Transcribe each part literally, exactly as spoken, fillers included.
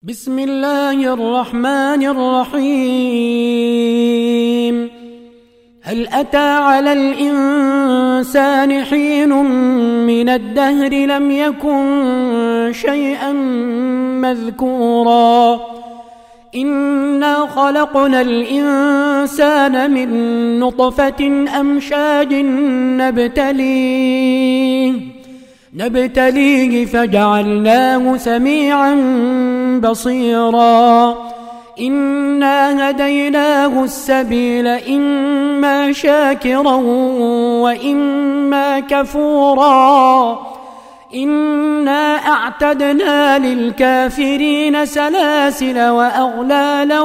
بسم الله الرحمن الرحيم. هل أتى على الإنسان حين من الدهر لم يكن شيئا مذكورا إنا خلقنا الإنسان من نطفة أمشاج نبتليه نبتليه فجعلناه سميعا بصيرا إنا هديناه السبيل إما شاكرا وإما كفورا إنا أعتدنا للكافرين سلاسل وأغلالا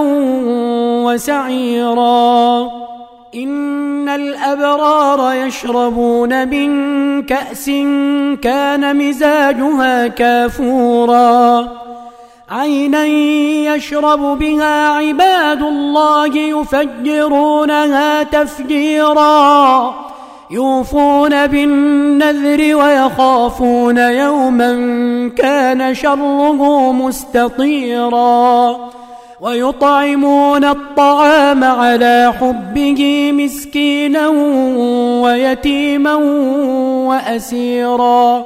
وسعيرا إن الأبرار يشربون من كأس كان مزاجها كافورا عينا يشرب بها عباد الله يفجرونها تفجيرا يوفون بالنذر ويخافون يوما كان شره مستطيرا ويطعمون الطعام على حبه مسكينا ويتيما وأسيرا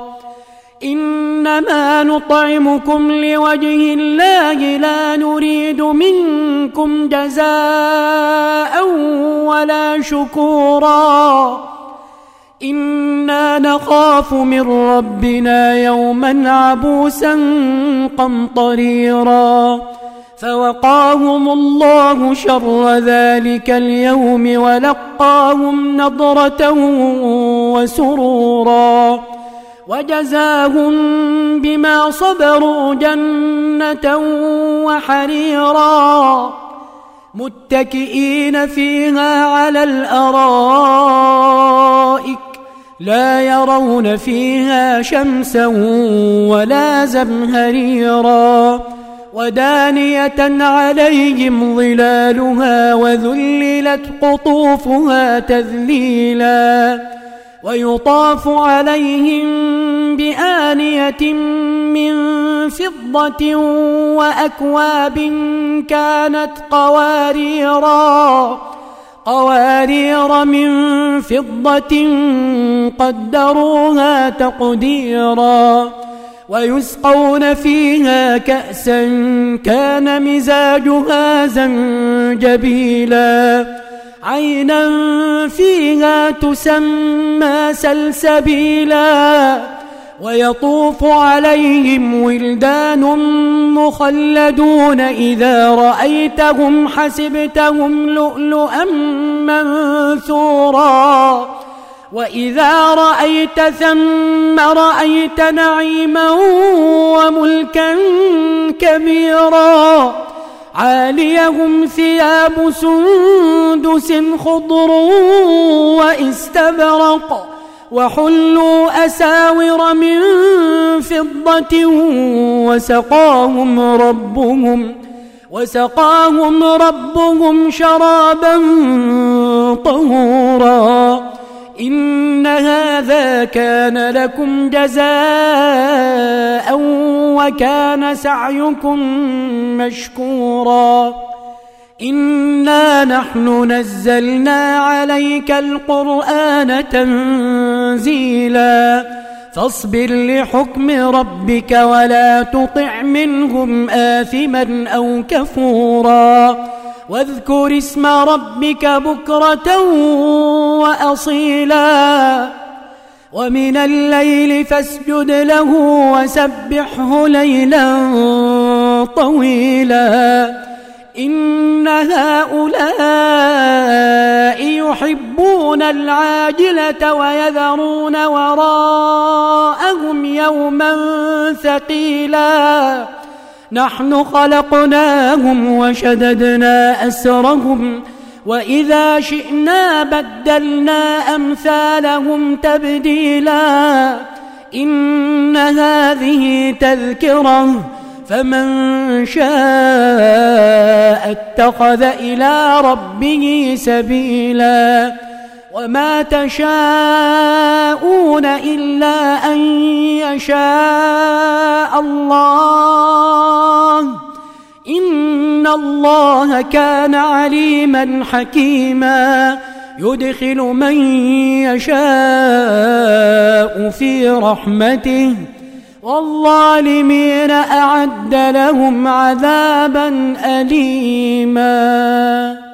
إنما نطعمكم لوجه الله لا نريد منكم جزاء ولا شكورا إنا نخاف من ربنا يوما عبوسا قمطريرا فوقاهم الله شر ذلك اليوم ولقاهم نضرة وسرورا وجزاهم بما صبروا جنة وحريرا متكئين فيها على الأرائك لا يرون فيها شمسا ولا زمهريرا ودانية عليهم ظلالها وذللت قطوفها تذليلا ويطاف عليهم بآنية من فضة وأكواب كانت قواريرا قوارير من فضة قدروها تقديرا ويسقون فيها كأسا كان مزاجها زنجبيلا عينا فيها تسمى سلسبيلا ويطوف عليهم ولدان مخلدون إذا رأيتهم حسبتهم لؤلؤا منثورا وإذا رأيت ثم رأيت نعيما وملكا كبيرا عاليهم ثياب سندس خضر واستبرق وحلوا أساور من فضة وسقاهم ربهم وسقاهم ربهم شرابا طهورا إن هذا كان لكم جزاء وكان سعيكم مشكورا إنا نحن نزلنا عليك القرآن تنزيلا فاصبر لحكم ربك ولا تطع منهم آثما أو كفورا واذكر اسم ربك بكرة وأصيلا ومن الليل فاسجد له وسبحه ليلا طويلا إن هؤلاء يحبون العاجلة ويذرون وراءهم يوما ثقيلا نحن خلقناهم وشددنا أسرهم وإذا شئنا بدلنا أمثالهم تبديلا إن هذه تذكرة فمن شاء اتخذ إلى ربه سبيلا وما تشاءون إلا أن يشاء الله الله كان عليما حكيما يدخل من يشاء في رحمته والظالمين أعد لهم عذابا أليما.